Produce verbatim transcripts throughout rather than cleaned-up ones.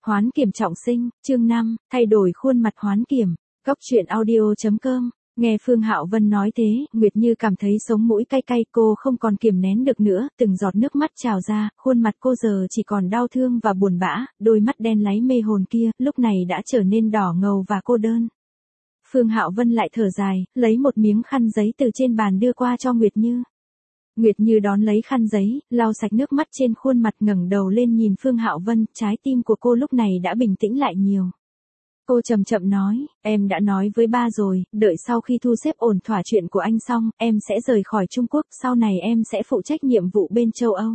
Hoán kiểm trọng sinh, chương năm, thay đổi khuôn mặt hoán kiểm. Góc truyện audio chấm com. Nghe Phương Hạo Vân nói thế, Nguyệt Như cảm thấy sống mũi cay cay, cô không còn kiềm nén được nữa, từng giọt nước mắt trào ra, khuôn mặt cô giờ chỉ còn đau thương và buồn bã, đôi mắt đen láy mê hồn kia, lúc này đã trở nên đỏ ngầu và cô đơn. Phương Hạo Vân lại thở dài, lấy một miếng khăn giấy từ trên bàn đưa qua cho Nguyệt Như. Nguyệt Như đón lấy khăn giấy, lau sạch nước mắt trên khuôn mặt, ngẩng đầu lên nhìn Phương Hạo Vân, trái tim của cô lúc này đã bình tĩnh lại nhiều. Cô chậm chậm nói, em đã nói với ba rồi, đợi sau khi thu xếp ổn thỏa chuyện của anh xong, em sẽ rời khỏi Trung Quốc, sau này em sẽ phụ trách nhiệm vụ bên châu Âu.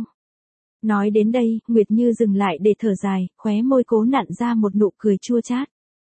Nói đến đây, Nguyệt Như dừng lại để thở dài, khóe môi cố nặn ra một nụ cười chua chát.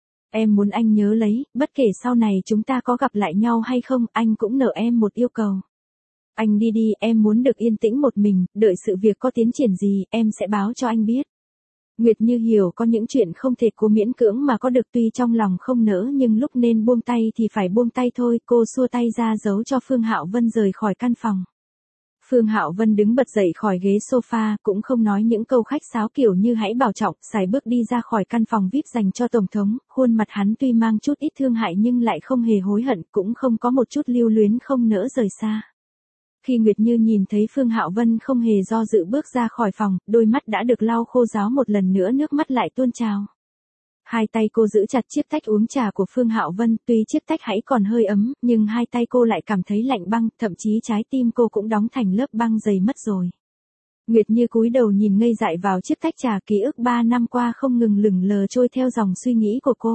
Em muốn anh nhớ lấy, bất kể sau này chúng ta có gặp lại nhau hay không, anh cũng nợ em một yêu cầu. Anh đi đi, em muốn được yên tĩnh một mình, đợi sự việc có tiến triển gì, em sẽ báo cho anh biết. Nguyệt Như hiểu có những chuyện không thể cố miễn cưỡng mà có được, tuy trong lòng không nỡ nhưng lúc nên buông tay thì phải buông tay thôi, cô xua tay ra giấu cho Phương Hạo Vân rời khỏi căn phòng. Phương Hạo Vân đứng bật dậy khỏi ghế sofa, cũng không nói những câu khách sáo kiểu như hãy bảo trọng, sải bước đi ra khỏi căn phòng vi ai pi dành cho Tổng thống, khuôn mặt hắn tuy mang chút ít thương hại nhưng lại không hề hối hận, cũng không có một chút lưu luyến không nỡ rời xa. Khi Nguyệt Như nhìn thấy Phương Hạo Vân không hề do dự bước ra khỏi phòng, đôi mắt đã được lau khô ráo một lần nữa, nước mắt lại tuôn trào. Hai tay cô giữ chặt chiếc tách uống trà của Phương Hạo Vân, tuy chiếc tách hãy còn hơi ấm, nhưng hai tay cô lại cảm thấy lạnh băng, thậm chí trái tim cô cũng đóng thành lớp băng dày mất rồi. Nguyệt Như cúi đầu nhìn ngây dại vào chiếc tách trà, ký ức ba năm qua không ngừng lững lờ trôi theo dòng suy nghĩ của cô.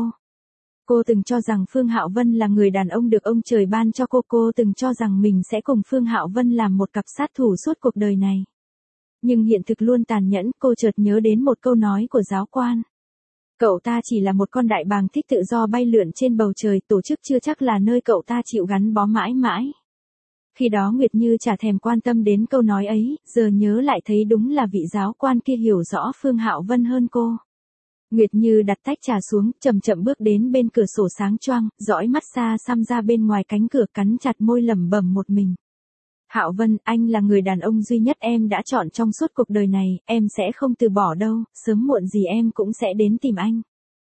Cô từng cho rằng Phương Hạo Vân là người đàn ông được ông trời ban cho cô, cô từng cho rằng mình sẽ cùng Phương Hạo Vân làm một cặp sát thủ suốt cuộc đời này. Nhưng hiện thực luôn tàn nhẫn, cô chợt nhớ đến một câu nói của giáo quan. Cậu ta chỉ là một con đại bàng thích tự do bay lượn trên bầu trời, tổ chức chưa chắc là nơi cậu ta chịu gắn bó mãi mãi. Khi đó Nguyệt Như chả thèm quan tâm đến câu nói ấy, giờ nhớ lại thấy đúng là vị giáo quan kia hiểu rõ Phương Hạo Vân hơn cô. Nguyệt Như đặt tách trà xuống, chậm chậm bước đến bên cửa sổ sáng choang, dõi mắt xa xăm ra bên ngoài cánh cửa, cắn chặt môi lẩm bẩm một mình. Hạo Vân, anh là người đàn ông duy nhất em đã chọn trong suốt cuộc đời này, em sẽ không từ bỏ đâu, sớm muộn gì em cũng sẽ đến tìm anh.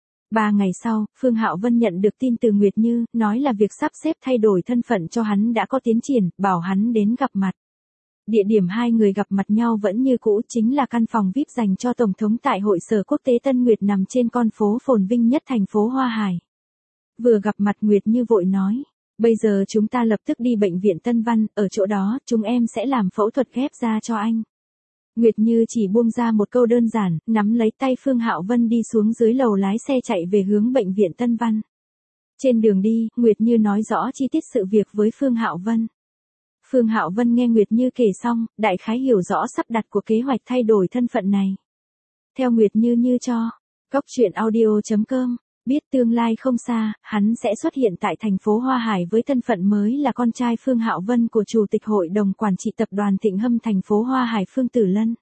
Ba ngày sau, Phương Hạo Vân nhận được tin từ Nguyệt Như, nói là việc sắp xếp thay đổi thân phận cho hắn đã có tiến triển, bảo hắn đến gặp mặt. Địa điểm hai người gặp mặt nhau vẫn như cũ, chính là căn phòng vi ai pi dành cho Tổng thống tại hội sở quốc tế Tân Nguyệt nằm trên con phố phồn vinh nhất thành phố Hoa Hải. Vừa gặp mặt Nguyệt Như vội nói, bây giờ chúng ta lập tức đi bệnh viện Tân Văn, ở chỗ đó chúng em sẽ làm phẫu thuật ghép da cho anh. Nguyệt Như chỉ buông ra một câu đơn giản, nắm lấy tay Phương Hạo Vân đi xuống dưới lầu, lái xe chạy về hướng bệnh viện Tân Văn. Trên đường đi, Nguyệt Như nói rõ chi tiết sự việc với Phương Hạo Vân. Phương Hạo Vân nghe Nguyệt Như kể xong, đại khái hiểu rõ sắp đặt của kế hoạch thay đổi thân phận này. Theo Nguyệt Như như cho, góc truyện audio chấm com, biết tương lai không xa, hắn sẽ xuất hiện tại thành phố Hoa Hải với thân phận mới là con trai Phương Hạo Vân của Chủ tịch Hội đồng Quản trị Tập đoàn Thịnh Hâm thành phố Hoa Hải Phương Tử Lân.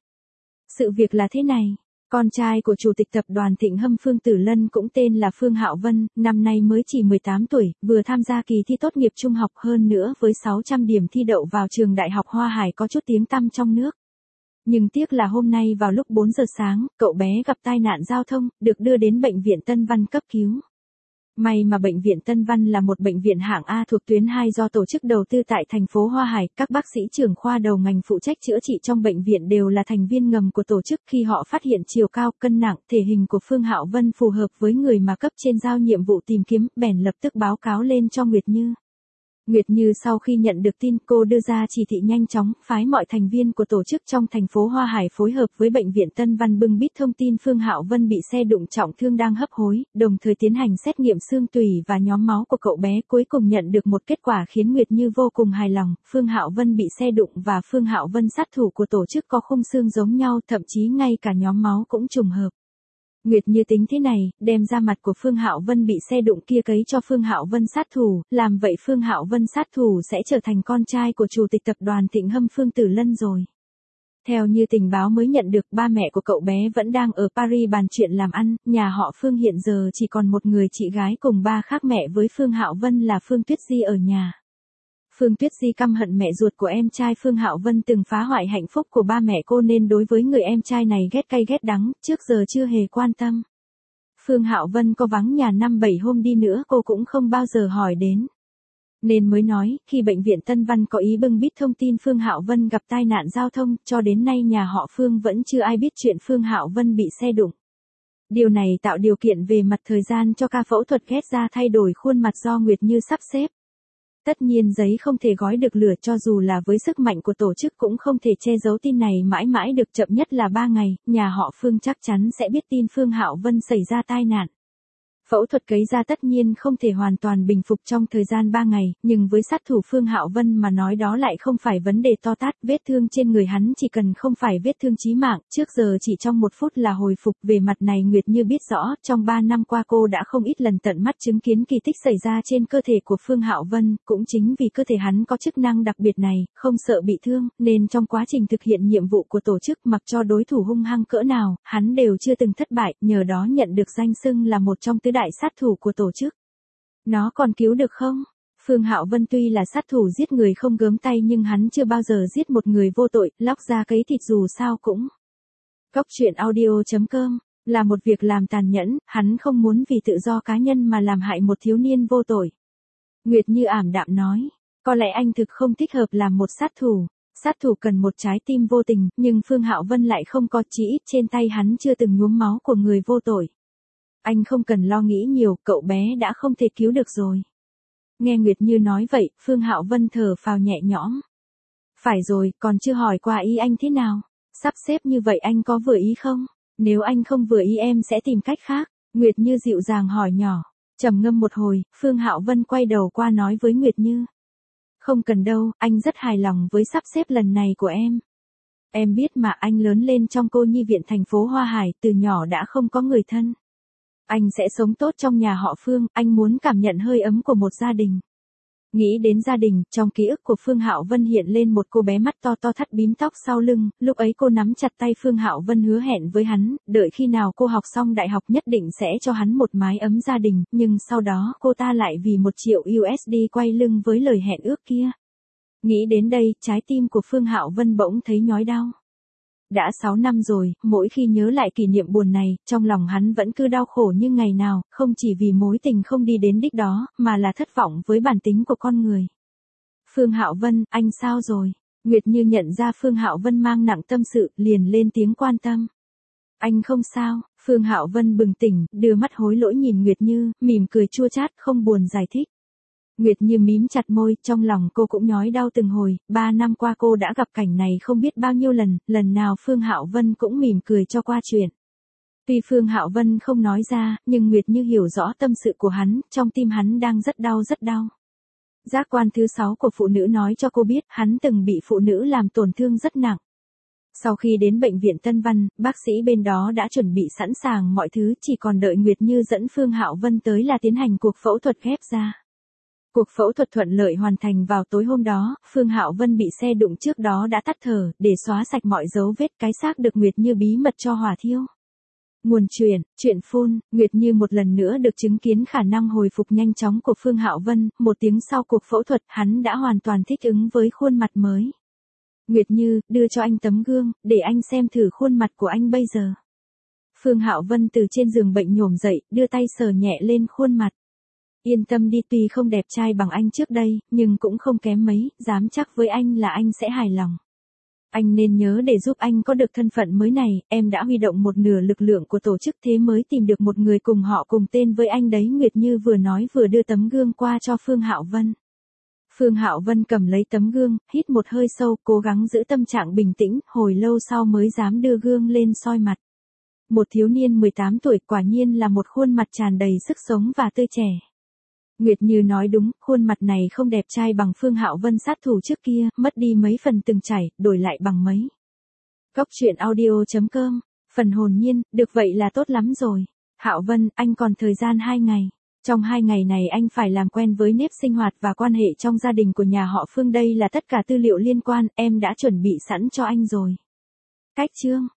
Sự việc là thế này. Con trai của Chủ tịch Tập đoàn Thịnh Hâm Phương Tử Lân cũng tên là Phương Hạo Vân, năm nay mới chỉ mười tám tuổi, vừa tham gia kỳ thi tốt nghiệp trung học, hơn nữa với sáu trăm điểm thi đậu vào trường Đại học Hoa Hải có chút tiếng tăm trong nước. Nhưng tiếc là hôm nay vào lúc bốn giờ sáng, cậu bé gặp tai nạn giao thông, được đưa đến bệnh viện Tân Văn cấp cứu. May mà bệnh viện Tân Văn là một bệnh viện hạng A thuộc tuyến hai do tổ chức đầu tư tại thành phố Hoa Hải, các bác sĩ trưởng khoa đầu ngành phụ trách chữa trị trong bệnh viện đều là thành viên ngầm của tổ chức. Khi họ phát hiện chiều cao, cân nặng, thể hình của Phương Hạo Vân phù hợp với người mà cấp trên giao nhiệm vụ tìm kiếm, bèn lập tức báo cáo lên cho Nguyệt Như. Nguyệt Như sau khi nhận được tin, cô đưa ra chỉ thị nhanh chóng, phái mọi thành viên của tổ chức trong thành phố Hoa Hải phối hợp với bệnh viện Tân Văn bưng bít thông tin Phương Hạo Vân bị xe đụng trọng thương đang hấp hối, đồng thời tiến hành xét nghiệm xương tủy và nhóm máu của cậu bé, cuối cùng nhận được một kết quả khiến Nguyệt Như vô cùng hài lòng. Phương Hạo Vân bị xe đụng và Phương Hạo Vân sát thủ của tổ chức có khung xương giống nhau, thậm chí ngay cả nhóm máu cũng trùng hợp. Nguyệt Như tính thế này, đem ra mặt của Phương Hạo Vân bị xe đụng kia cấy cho Phương Hạo Vân sát thủ, làm vậy Phương Hạo Vân sát thủ sẽ trở thành con trai của Chủ tịch Tập đoàn Thịnh Hâm Phương Tử Lân rồi. Theo như tình báo mới nhận được, ba mẹ của cậu bé vẫn đang ở Paris bàn chuyện làm ăn, nhà họ Phương hiện giờ chỉ còn một người chị gái cùng ba khác mẹ với Phương Hạo Vân là Phương Tuyết Di ở nhà. Phương Tuyết Di căm hận mẹ ruột của em trai Phương Hạo Vân từng phá hoại hạnh phúc của ba mẹ cô nên đối với người em trai này ghét cay ghét đắng, trước giờ chưa hề quan tâm. Phương Hạo Vân có vắng nhà năm bảy hôm đi nữa cô cũng không bao giờ hỏi đến. Nên mới nói, khi bệnh viện Tân Văn có ý bưng bít thông tin Phương Hạo Vân gặp tai nạn giao thông, cho đến nay nhà họ Phương vẫn chưa ai biết chuyện Phương Hạo Vân bị xe đụng. Điều này tạo điều kiện về mặt thời gian cho ca phẫu thuật ghép da thay đổi khuôn mặt do Nguyệt Như sắp xếp. Tất nhiên giấy không thể gói được lửa, cho dù là với sức mạnh của tổ chức cũng không thể che giấu tin này mãi mãi được, chậm nhất là ba ngày, nhà họ Phương chắc chắn sẽ biết tin Phương Hạo Vân xảy ra tai nạn. Phẫu thuật cấy da tất nhiên không thể hoàn toàn bình phục trong thời gian ba ngày, nhưng với sát thủ Phương Hạo Vân mà nói đó lại không phải vấn đề to tát, vết thương trên người hắn chỉ cần không phải vết thương chí mạng, trước giờ chỉ trong một phút là hồi phục. Về mặt này Nguyệt Như biết rõ, trong ba năm qua cô đã không ít lần tận mắt chứng kiến kỳ tích xảy ra trên cơ thể của Phương Hạo Vân, cũng chính vì cơ thể hắn có chức năng đặc biệt này, không sợ bị thương, nên trong quá trình thực hiện nhiệm vụ của tổ chức mặc cho đối thủ hung hăng cỡ nào, hắn đều chưa từng thất bại, nhờ đó nhận được danh xưng là một trong tứ đại sát thủ của tổ chức. Nó còn cứu được không? Phương Hạo Vân tuy là sát thủ giết người không gớm tay nhưng hắn chưa bao giờ giết một người vô tội, lóc da cấy thịt dù sao cũng. Góc truyện audio chấm com là một việc làm tàn nhẫn, hắn không muốn vì tự do cá nhân mà làm hại một thiếu niên vô tội. Nguyệt Như ảm đạm nói, có lẽ anh thực không thích hợp làm một sát thủ. Sát thủ cần một trái tim vô tình, nhưng Phương Hạo Vân lại không có, chỉ ít trên tay hắn chưa từng nhuốm máu của người vô tội. Anh không cần lo nghĩ nhiều, cậu bé đã không thể cứu được rồi. Nghe Nguyệt Như nói vậy, Phương Hạo Vân thở phào nhẹ nhõm. Phải rồi, còn chưa hỏi qua ý anh thế nào? Sắp xếp như vậy anh có vừa ý không? Nếu anh không vừa ý em sẽ tìm cách khác. Nguyệt Như dịu dàng hỏi nhỏ. Trầm ngâm một hồi, Phương Hạo Vân quay đầu qua nói với Nguyệt Như. Không cần đâu, anh rất hài lòng với sắp xếp lần này của em. Em biết mà, anh lớn lên trong cô nhi viện thành phố Hoa Hải, từ nhỏ đã không có người thân. Anh sẽ sống tốt trong nhà họ Phương, anh muốn cảm nhận hơi ấm của một gia đình. Nghĩ đến gia đình, trong ký ức của Phương Hạo Vân hiện lên một cô bé mắt to to thắt bím tóc sau lưng, lúc ấy cô nắm chặt tay Phương Hạo Vân hứa hẹn với hắn, đợi khi nào cô học xong đại học nhất định sẽ cho hắn một mái ấm gia đình, nhưng sau đó cô ta lại vì một triệu u ét đê quay lưng với lời hẹn ước kia. Nghĩ đến đây, trái tim của Phương Hạo Vân bỗng thấy nhói đau. Đã sáu năm rồi, mỗi khi nhớ lại kỷ niệm buồn này, trong lòng hắn vẫn cứ đau khổ như ngày nào, không chỉ vì mối tình không đi đến đích đó, mà là thất vọng với bản tính của con người. Phương Hạo Vân, anh sao rồi? Nguyệt Như nhận ra Phương Hạo Vân mang nặng tâm sự, liền lên tiếng quan tâm. Anh không sao, Phương Hạo Vân bừng tỉnh, đưa mắt hối lỗi nhìn Nguyệt Như, mỉm cười chua chát, không buồn giải thích. Nguyệt Như mím chặt môi, trong lòng cô cũng nhói đau từng hồi, ba năm qua cô đã gặp cảnh này không biết bao nhiêu lần, lần nào Phương Hạo Vân cũng mỉm cười cho qua chuyện. Tuy Phương Hạo Vân không nói ra, nhưng Nguyệt Như hiểu rõ tâm sự của hắn, trong tim hắn đang rất đau rất đau. Giác quan thứ sáu của phụ nữ nói cho cô biết, hắn từng bị phụ nữ làm tổn thương rất nặng. Sau khi đến bệnh viện Tân Văn, bác sĩ bên đó đã chuẩn bị sẵn sàng mọi thứ, chỉ còn đợi Nguyệt Như dẫn Phương Hạo Vân tới là tiến hành cuộc phẫu thuật ghép da. Cuộc phẫu thuật thuận lợi hoàn thành vào tối hôm đó, Phương Hạo Vân bị xe đụng trước đó đã tắt thở, để xóa sạch mọi dấu vết, cái xác được Nguyệt Như bí mật cho hỏa thiêu. Nguồn truyền, chuyện phun, Nguyệt Như một lần nữa được chứng kiến khả năng hồi phục nhanh chóng của Phương Hạo Vân, một tiếng sau cuộc phẫu thuật, hắn đã hoàn toàn thích ứng với khuôn mặt mới. Nguyệt Như, đưa cho anh tấm gương, để anh xem thử khuôn mặt của anh bây giờ. Phương Hạo Vân từ trên giường bệnh nhổm dậy, đưa tay sờ nhẹ lên khuôn mặt. Yên tâm đi, tuy không đẹp trai bằng anh trước đây, nhưng cũng không kém mấy, dám chắc với anh là anh sẽ hài lòng. Anh nên nhớ để giúp anh có được thân phận mới này, em đã huy động một nửa lực lượng của tổ chức thế mới tìm được một người cùng họ cùng tên với anh đấy. Nguyệt Như vừa nói vừa đưa tấm gương qua cho Phương Hạo Vân. Phương Hạo Vân cầm lấy tấm gương, hít một hơi sâu, cố gắng giữ tâm trạng bình tĩnh, hồi lâu sau mới dám đưa gương lên soi mặt. Một thiếu niên mười tám tuổi, quả nhiên là một khuôn mặt tràn đầy sức sống và tươi trẻ. Nguyệt Như nói đúng, khuôn mặt này không đẹp trai bằng Phương Hạo Vân sát thủ trước kia, mất đi mấy phần từng trải, đổi lại bằng mấy. Góc truyện audio chấm com, phần hồn nhiên, được vậy là tốt lắm rồi. Hạo Vân, anh còn thời gian hai ngày. Trong hai ngày này anh phải làm quen với nếp sinh hoạt và quan hệ trong gia đình của nhà họ Phương, đây là tất cả tư liệu liên quan, em đã chuẩn bị sẵn cho anh rồi. Cách chương